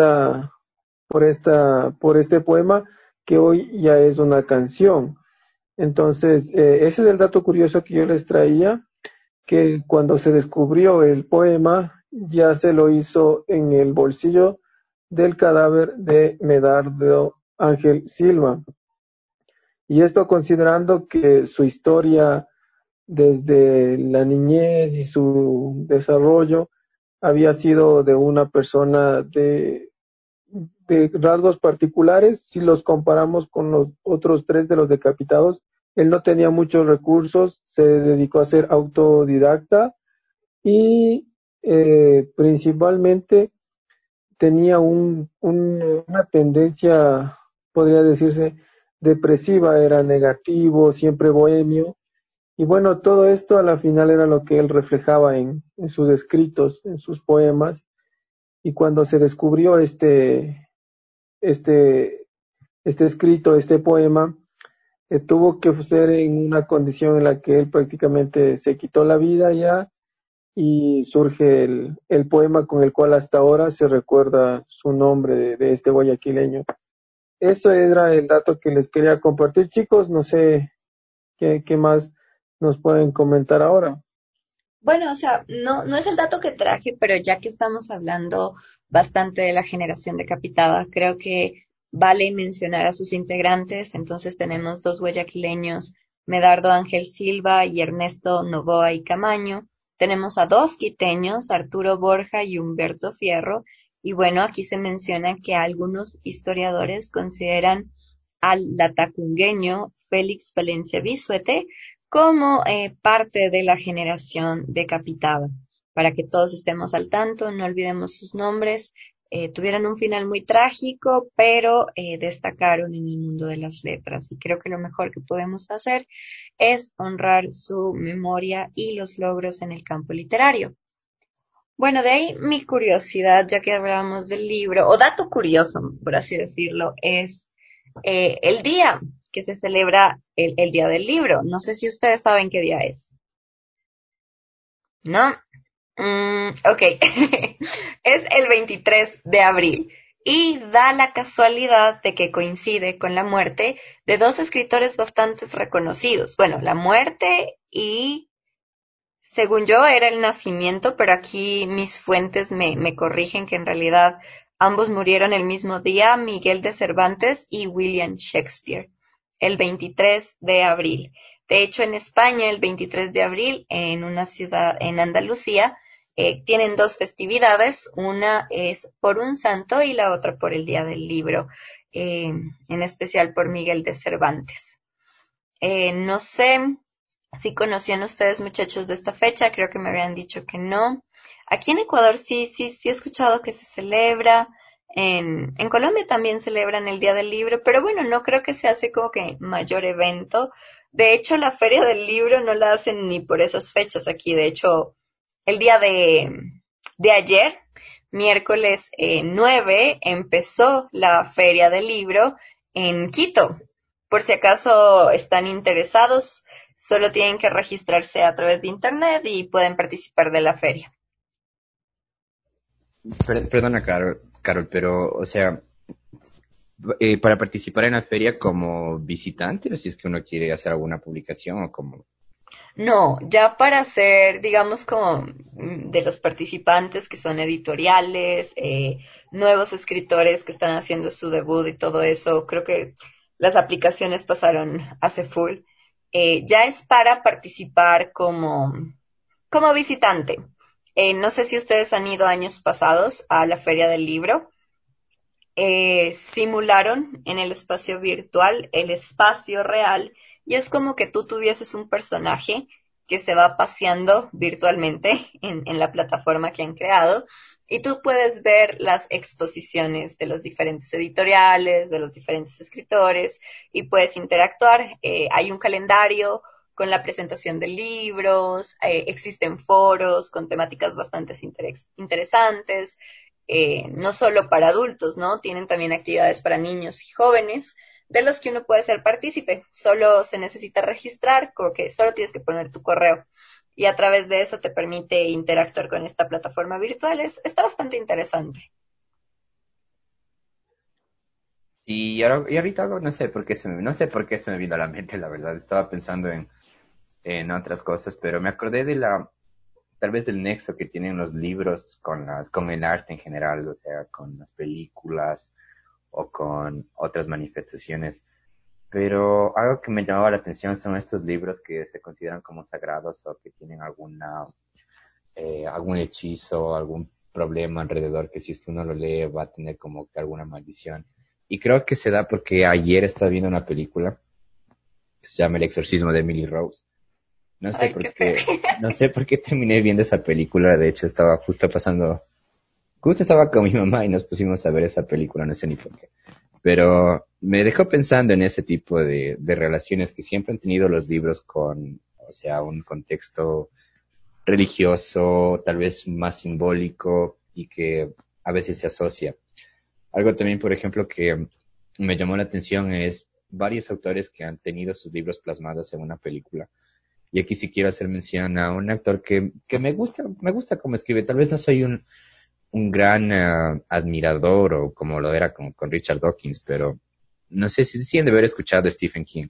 por este poema que hoy ya es una canción. Entonces, ese es el dato curioso que yo les traía, que cuando se descubrió el poema ya se lo hizo en el bolsillo del cadáver de Medardo Ángel Silva. Y esto considerando que su historia desde la niñez y su desarrollo había sido de una persona de rasgos particulares. Si los comparamos con los otros 3 de los decapitados, él no tenía muchos recursos, se dedicó a ser autodidacta y principalmente tenía una tendencia, podría decirse, depresiva, era negativo, siempre bohemio. Y bueno, todo esto a la final era lo que él reflejaba en sus escritos, en sus poemas. Y cuando se descubrió este, este escrito, este poema, tuvo que ser en una condición en la que él prácticamente se quitó la vida ya, y surge el poema con el cual hasta ahora se recuerda su nombre de este guayaquileño. Eso era el dato que les quería compartir, chicos. No sé qué más nos pueden comentar ahora. Bueno, o sea, no es el dato que traje, pero ya que estamos hablando bastante de la generación decapitada, creo que Vale mencionar a sus integrantes, entonces tenemos dos guayaquileños, Medardo Ángel Silva y Ernesto Novoa y Camaño. Tenemos a dos quiteños, Arturo Borja y Humberto Fierro. Y bueno, aquí se menciona que algunos historiadores consideran al latacungueño Félix Valencia Bisuete como parte de la generación decapitada. Para que todos estemos al tanto, no olvidemos sus nombres. Tuvieron un final muy trágico, pero destacaron en el mundo de las letras. Y creo que lo mejor que podemos hacer es honrar su memoria y los logros en el campo literario. Bueno, de ahí mi curiosidad, ya que hablábamos del libro, o dato curioso, por así decirlo, es el día que se celebra el Día del Libro. No sé si ustedes saben qué día es. ¿No? Ok, es el 23 de abril y da la casualidad de que coincide con la muerte de dos escritores bastante reconocidos. Bueno, la muerte y, según yo, era el nacimiento, pero aquí mis fuentes me corrigen que en realidad ambos murieron el mismo día, Miguel de Cervantes y William Shakespeare, el 23 de abril. De hecho, en España, el 23 de abril, en una ciudad en Andalucía, tienen dos festividades, una es por un santo y la otra por el Día del Libro, en especial por Miguel de Cervantes. No sé si conocían ustedes, muchachos, de esta fecha, creo que me habían dicho que no. Aquí en Ecuador sí he escuchado que se celebra. En Colombia también celebran el Día del Libro, pero bueno, no creo que se hace como que mayor evento. De hecho, la Feria del Libro no la hacen ni por esas fechas aquí. De hecho, el día de ayer, miércoles 9, empezó la Feria del Libro en Quito. Por si acaso están interesados, solo tienen que registrarse a través de internet y pueden participar de la feria. Perdona, Carol, pero, o sea, para participar en la feria como visitante, o si es que uno quiere hacer alguna publicación o como... No, ya para ser, digamos, como de los participantes que son editoriales, nuevos escritores que están haciendo su debut y todo eso, creo que las aplicaciones pasaron hace full. Ya es para participar como visitante. No sé si ustedes han ido años pasados a la Feria del Libro. Simularon en el espacio virtual el espacio real y es como que tú tuvieses un personaje que se va paseando virtualmente en la plataforma que han creado y tú puedes ver las exposiciones de los diferentes editoriales, de los diferentes escritores y puedes interactuar. Hay un calendario con la presentación de libros, existen foros con temáticas bastante interesantes, no solo para adultos, ¿no? Tienen también actividades para niños y jóvenes de los que uno puede ser partícipe. Solo se necesita registrar, como que solo tienes que poner tu correo y a través de eso te permite interactuar con esta plataforma virtual. Está bastante interesante. Y ahorita algo, no sé por qué se me vino a la mente, la verdad. Estaba pensando en otras cosas, pero me acordé tal vez del nexo que tienen los libros con el arte en general, o sea, con las películas o con otras manifestaciones. Pero algo que me llamaba la atención son estos libros que se consideran como sagrados o que tienen algún hechizo, algún problema alrededor que si es que uno lo lee va a tener como que alguna maldición. Y creo que se da porque ayer estaba viendo una película que se llama El exorcismo de Emily Rose. No sé Ay, por qué feo. qué, no sé por qué terminé viendo esa película. De hecho, justo estaba con mi mamá y nos pusimos a ver esa película, no sé ni por qué. Pero me dejó pensando en ese tipo de relaciones que siempre han tenido los libros con, o sea, un contexto religioso, tal vez más simbólico y que a veces se asocia. Algo también, por ejemplo, que me llamó la atención es varios autores que han tenido sus libros plasmados en una película. Y aquí sí quiero hacer mención a un actor que me gusta cómo escribe. Tal vez no soy un gran admirador o como lo era con Richard Dawkins, pero no sé si han de haber escuchado a Stephen King.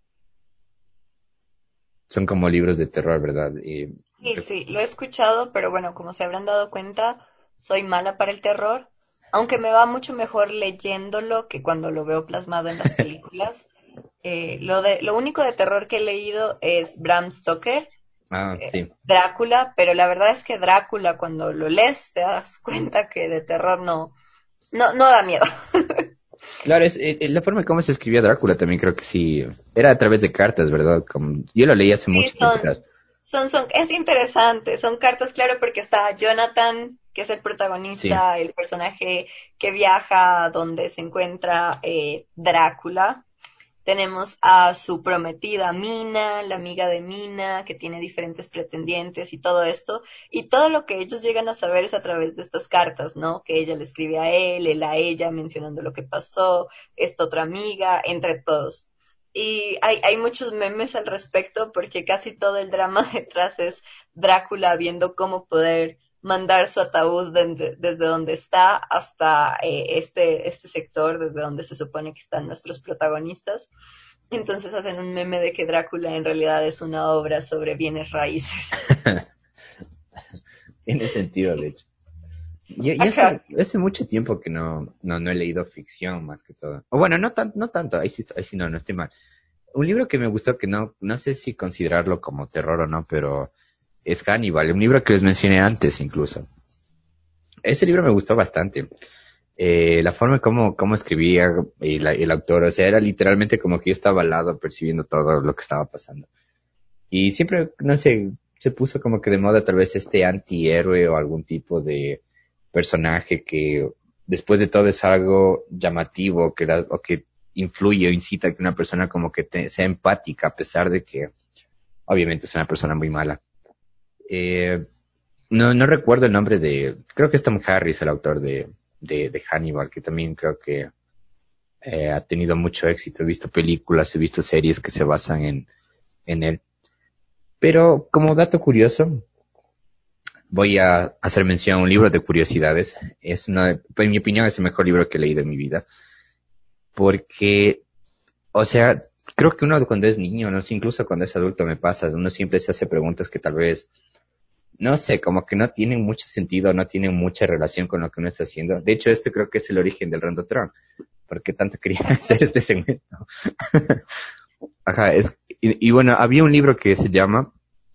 Son como libros de terror, ¿verdad? Sí, sí, lo he escuchado, pero bueno, como se habrán dado cuenta, soy mala para el terror. aunque me va mucho mejor leyéndolo que cuando lo veo plasmado en las películas. Lo único de terror que he leído es Bram Stoker, Ah, sí. Drácula, pero la verdad es que Drácula cuando lo lees te das cuenta que de terror no da miedo. Claro, la forma en cómo se escribía Drácula también creo que sí. Era a través de cartas, ¿verdad? Como, yo lo leí hace Sí, mucho tiempo atrás. es interesante, son cartas, claro, porque está Jonathan, que es el Sí. protagonista, el personaje que viaja donde se encuentra Drácula. Tenemos a su prometida Mina, la amiga de Mina, que tiene diferentes pretendientes y todo esto. Y todo lo que ellos llegan a saber es a través de estas cartas, ¿no? Que ella le escribe a él a ella, mencionando lo que pasó, esta otra amiga, entre todos. Y hay muchos memes al respecto porque casi todo el drama detrás es Drácula viendo cómo poder mandar su ataúd desde donde está hasta este sector, desde donde se supone que están nuestros protagonistas. Entonces hacen un meme de que Drácula en realidad es una obra sobre bienes raíces. Tiene sentido, de hecho. Y Ajá. hace mucho tiempo que no he leído ficción más que todo. O bueno, no tanto, ahí sí no estoy mal. Un libro que me gustó que no sé si considerarlo como terror o no, pero es Hannibal, un libro que les mencioné antes incluso. Ese libro me gustó bastante. La forma cómo escribía el autor, o sea, era literalmente como que yo estaba al lado percibiendo todo lo que estaba pasando. Y siempre, no sé, se puso como que de moda tal vez este antihéroe o algún tipo de personaje que después de todo es algo llamativo o que influye o incita a que una persona como que sea empática a pesar de que obviamente es una persona muy mala. Eh, no recuerdo el nombre creo que es Tom Harris el autor de Hannibal, que también creo que ha tenido mucho éxito. He visto películas, he visto series que se basan en él. Pero como dato curioso, voy a hacer mención a un libro de curiosidades. En mi opinión, es el mejor libro que he leído en mi vida. Porque, o sea, creo que uno cuando es niño, no sé, incluso cuando es adulto me pasa, uno siempre se hace preguntas que tal vez, no sé, como que no tienen mucho sentido, no tienen mucha relación con lo que uno está haciendo. De hecho, este creo que es el origen del Randotron, porque tanto quería hacer este segmento. Ajá, y bueno, había un libro que se llama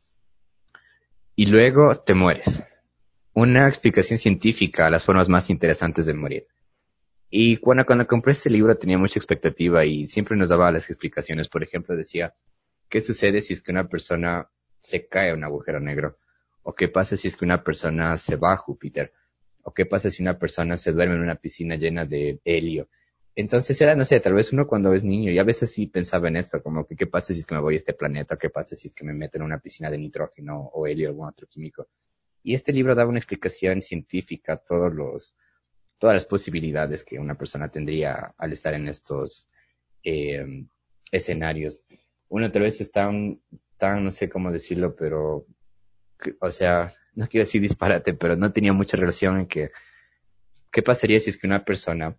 Y luego te mueres. Una explicación científica a las formas más interesantes de morir. Y cuando compré este libro tenía mucha expectativa y siempre nos daba las explicaciones. Por ejemplo, decía, ¿qué sucede si es que una persona se cae a un agujero negro? ¿O qué pasa si es que una persona se va a Júpiter? ¿O qué pasa si una persona se duerme en una piscina llena de helio? Entonces era, no sé, tal vez uno cuando es niño y a veces sí pensaba en esto, como que qué pasa si es que me voy a este planeta, qué pasa si es que me meto en una piscina de nitrógeno o helio o algún otro químico. Y este libro daba una explicación científica a todas las posibilidades que una persona tendría al estar en estos eh, escenarios. Uno tal vez es tan, no sé cómo decirlo, pero, o sea, no quiero decir disparate, pero no tenía mucha relación en ¿qué pasaría si es que una persona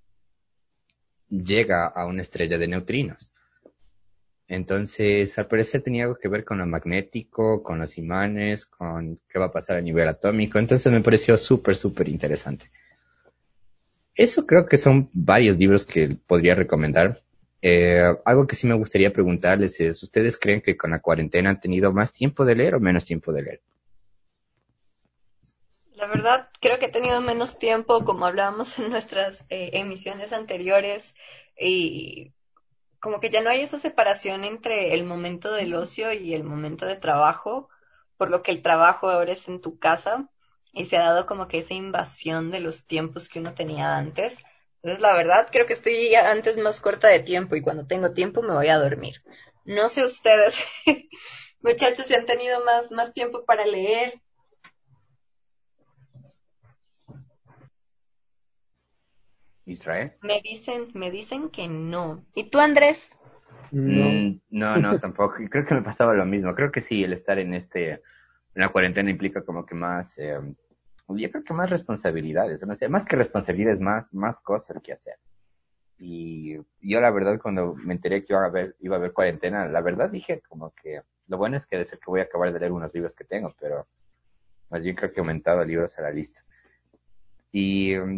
llega a una estrella de neutrinos? Entonces, al parecer tenía algo que ver con lo magnético, con los imanes, con qué va a pasar a nivel atómico. Entonces me pareció súper interesante. Eso creo que son varios libros que podría recomendar. Algo que sí me gustaría preguntarles es, ¿ustedes creen que con la cuarentena han tenido más tiempo de leer o menos tiempo de leer? La verdad, creo que he tenido menos tiempo, como hablábamos en nuestras emisiones anteriores, y como que ya no hay esa separación entre el momento del ocio y el momento de trabajo, por lo que el trabajo ahora es en tu casa y se ha dado como que esa invasión de los tiempos que uno tenía antes. Entonces, la verdad, creo que estoy antes más corta de tiempo y cuando tengo tiempo me voy a dormir. No sé ustedes, muchachos, si han tenido más tiempo para leer. Israel. Me dicen que no. ¿Y tú, Andrés? No, No, tampoco. Y creo que me pasaba lo mismo. Creo que sí, el estar en la cuarentena implica como que más, yo creo que más responsabilidades, no sé, más que responsabilidades, más cosas que hacer. Y yo la verdad cuando me enteré que iba a haber cuarentena, la verdad dije como que lo bueno es que de ser que voy a acabar de leer unos libros que tengo, pero más bien creo que he aumentado libros a la lista. Y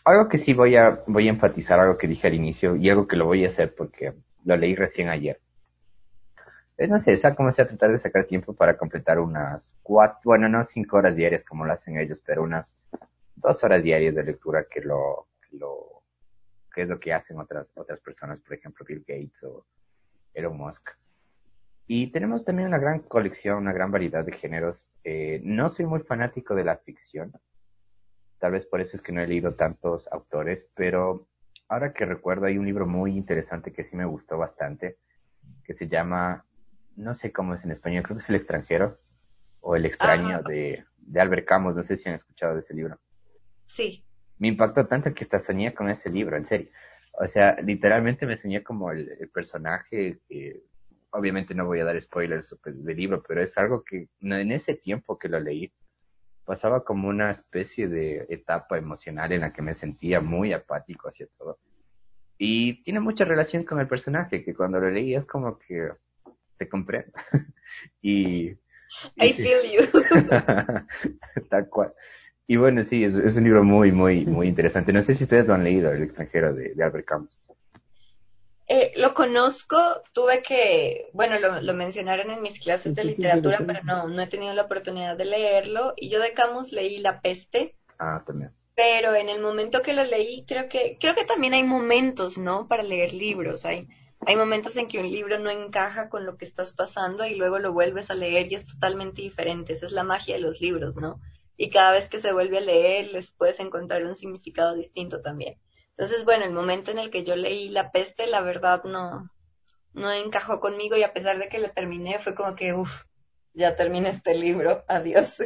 Algo que sí voy a enfatizar, algo que dije al inicio y algo que lo voy a hacer porque lo leí recién ayer. No sé, comencé a tratar de sacar tiempo para completar unas 4, bueno, no 5 horas diarias como lo hacen ellos, pero unas 2 horas diarias de lectura que es lo que hacen otras personas, por ejemplo, Bill Gates o Elon Musk. Y tenemos también una gran colección, una gran variedad de géneros. No soy muy fanático de la ficción, tal vez por eso es que no he leído tantos autores, pero ahora que recuerdo hay un libro muy interesante que sí me gustó bastante, que se llama, no sé cómo es en español, creo que es El extranjero o El extraño Ah, de Albert Camus, no sé si han escuchado de ese libro. sí. Me impactó tanto que hasta soñé con ese libro, en serio. O sea, literalmente me soñé como el personaje, obviamente no voy a dar spoilers del libro, pero es algo que en ese tiempo que lo leí, pasaba como una especie de etapa emocional en la que me sentía muy apático hacia todo. Y tiene mucha relación con el personaje, que cuando lo leí es como que te comprendo. Y, y I sí, feel you. tal cual. Y bueno, sí, es un libro muy, muy, muy interesante. No sé si ustedes lo han leído, El extranjero de Albert Camus. Lo conozco, bueno, lo mencionaron en mis clases de literatura, pero no he tenido la oportunidad de leerlo. Y yo de Camus leí La Peste, Ah, también. pero en el momento que lo leí, creo que también hay momentos, ¿no? Para leer libros. Hay momentos en que un libro no encaja con lo que estás pasando y luego lo vuelves a leer y es totalmente diferente. Esa es la magia de los libros, ¿no? Y cada vez que se vuelve a leer, les puedes encontrar un significado distinto también. Entonces, bueno, el momento en el que yo leí La Peste, la verdad no encajó conmigo y a pesar de que lo terminé, fue como que, uff, ya terminé este libro, adiós.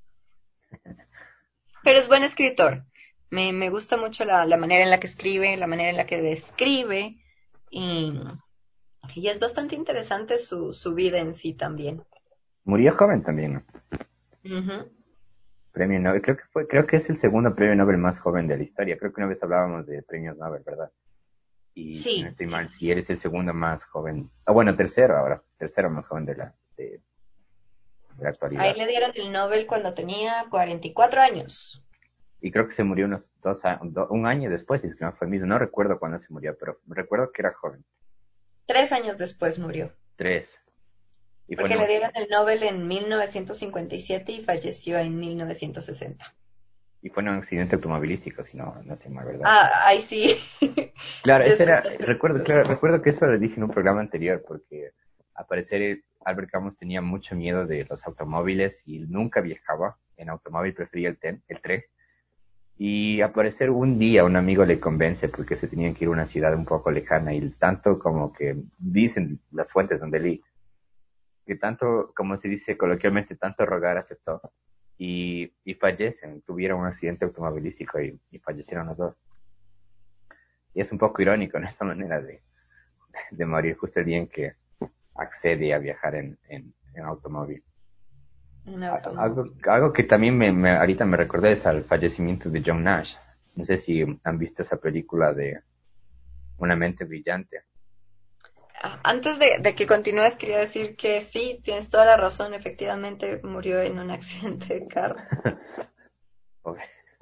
Pero es buen escritor. Me gusta mucho la manera en la que escribe, la manera en la que describe y, y es bastante interesante su vida en sí también. Murió joven también, ¿no? Ujú. Premio Nobel, creo que es el segundo premio Nobel más joven de la historia. Creo que una vez hablábamos de premios Nobel, ¿verdad? Y si no Sí, estoy sí, mal, sí. si eres el segundo más joven, bueno, tercero ahora, tercero más joven de la Ahí actualidad. le dieron el Nobel cuando tenía 44 años. Y creo que se murió unos un año después, y es que no fue el mismo. No recuerdo cuándo se murió, pero recuerdo que era joven. 3 años después murió, 3. Y fue porque en le un, dieron el Nobel en 1957 y falleció en 1960. y fue en un accidente automovilístico, si no estoy mal, ¿verdad? Ah, ahí sí. Claro, ese era, Desconozco. recuerdo que eso lo dije en un programa anterior, porque al parecer Albert Camus tenía mucho miedo de los automóviles y nunca viajaba en automóvil, prefería el tren. Y al parecer un día un amigo le convence porque se tenían que ir a una ciudad un poco lejana y tanto como que dicen las fuentes donde leí, que tanto, como se dice coloquialmente, tanto rogar aceptó y fallecen, tuvieron un accidente automovilístico y fallecieron los dos. Y es un poco irónico, ¿no? Esa manera de morir justo el día en que accede a viajar en automóvil. Un Algo, automóvil. algo que también ahorita me recordé es al fallecimiento de John Nash. No sé si han visto esa película de Una mente brillante. Antes de que continúes, quería decir que sí, tienes toda la razón. Efectivamente, murió en un accidente de carro. Ok.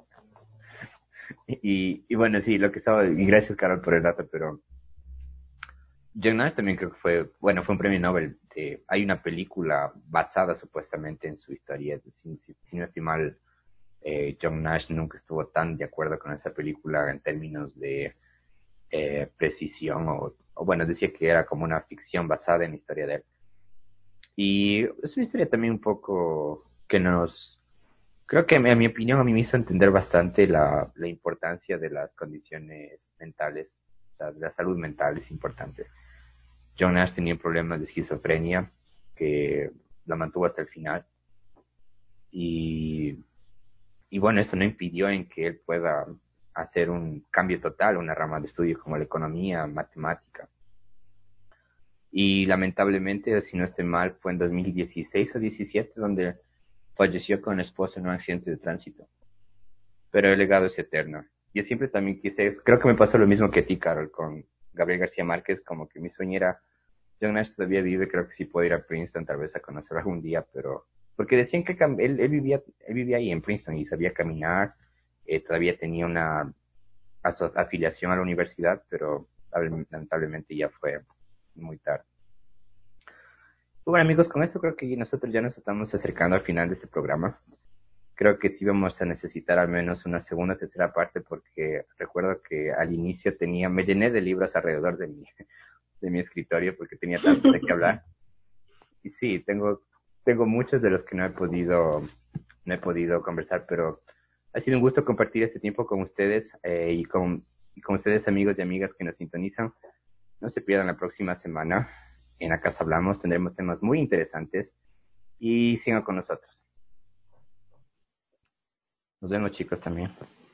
Y bueno, sí, lo que estaba, y gracias Carol por el dato, pero John Nash también creo que fue un premio Nobel. Hay una película basada supuestamente en su historia. Si no estoy mal, John Nash nunca estuvo tan de acuerdo con esa película en términos de precisión o bueno, decía que era como una ficción basada en la historia de él. Y es una historia también un poco que creo que en mi opinión a mí me hizo entender bastante la importancia de las condiciones mentales, o sea, de la salud mental es importante. John Nash tenía problemas de esquizofrenia que la mantuvo hasta el final y, y bueno, eso no impidió en que él pueda hacer un cambio total, una rama de estudio como la economía, matemática. Y lamentablemente, si no estoy mal, fue en 2016 o 17 donde falleció con la esposa en un accidente de tránsito. Pero el legado es eterno. Yo siempre también creo que me pasó lo mismo que a ti, Carol, con Gabriel García Márquez, como que mi sueño era, John Nash todavía vive, creo que sí puedo ir a Princeton tal vez a conocerlo algún día, pero porque decían él vivía ahí en Princeton y sabía caminar, todavía tenía afiliación a la universidad, pero lamentablemente ya fue muy tarde. Bueno, amigos, con esto creo que nosotros ya nos estamos acercando al final de este programa. Creo que sí vamos a necesitar al menos una segunda o tercera parte, porque recuerdo que al inicio me llené de libros alrededor de mi escritorio porque tenía tanto de qué hablar. Y sí, tengo muchos de los que no he podido conversar, pero ha sido un gusto compartir este tiempo con ustedes y con ustedes, amigos y amigas que nos sintonizan. No se pierdan la próxima semana. En La Casa Hablamos tendremos temas muy interesantes y sigan con nosotros. Nos vemos, chicos, también.